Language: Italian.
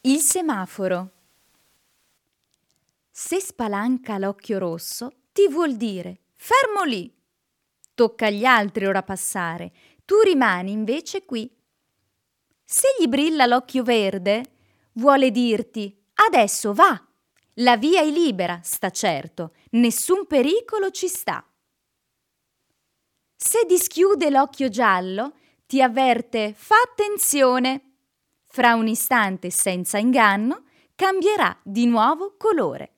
Il semaforo. Se spalanca l'occhio rosso, ti vuol dire fermo lì. Tocca agli altri ora passare, tu rimani invece qui. Se gli brilla l'occhio verde, vuole dirti adesso va. La via è libera, sta certo, nessun pericolo ci sta. Se dischiude l'occhio giallo, ti avverte fa attenzione. Fra un istante, senza inganno, cambierà di nuovo colore.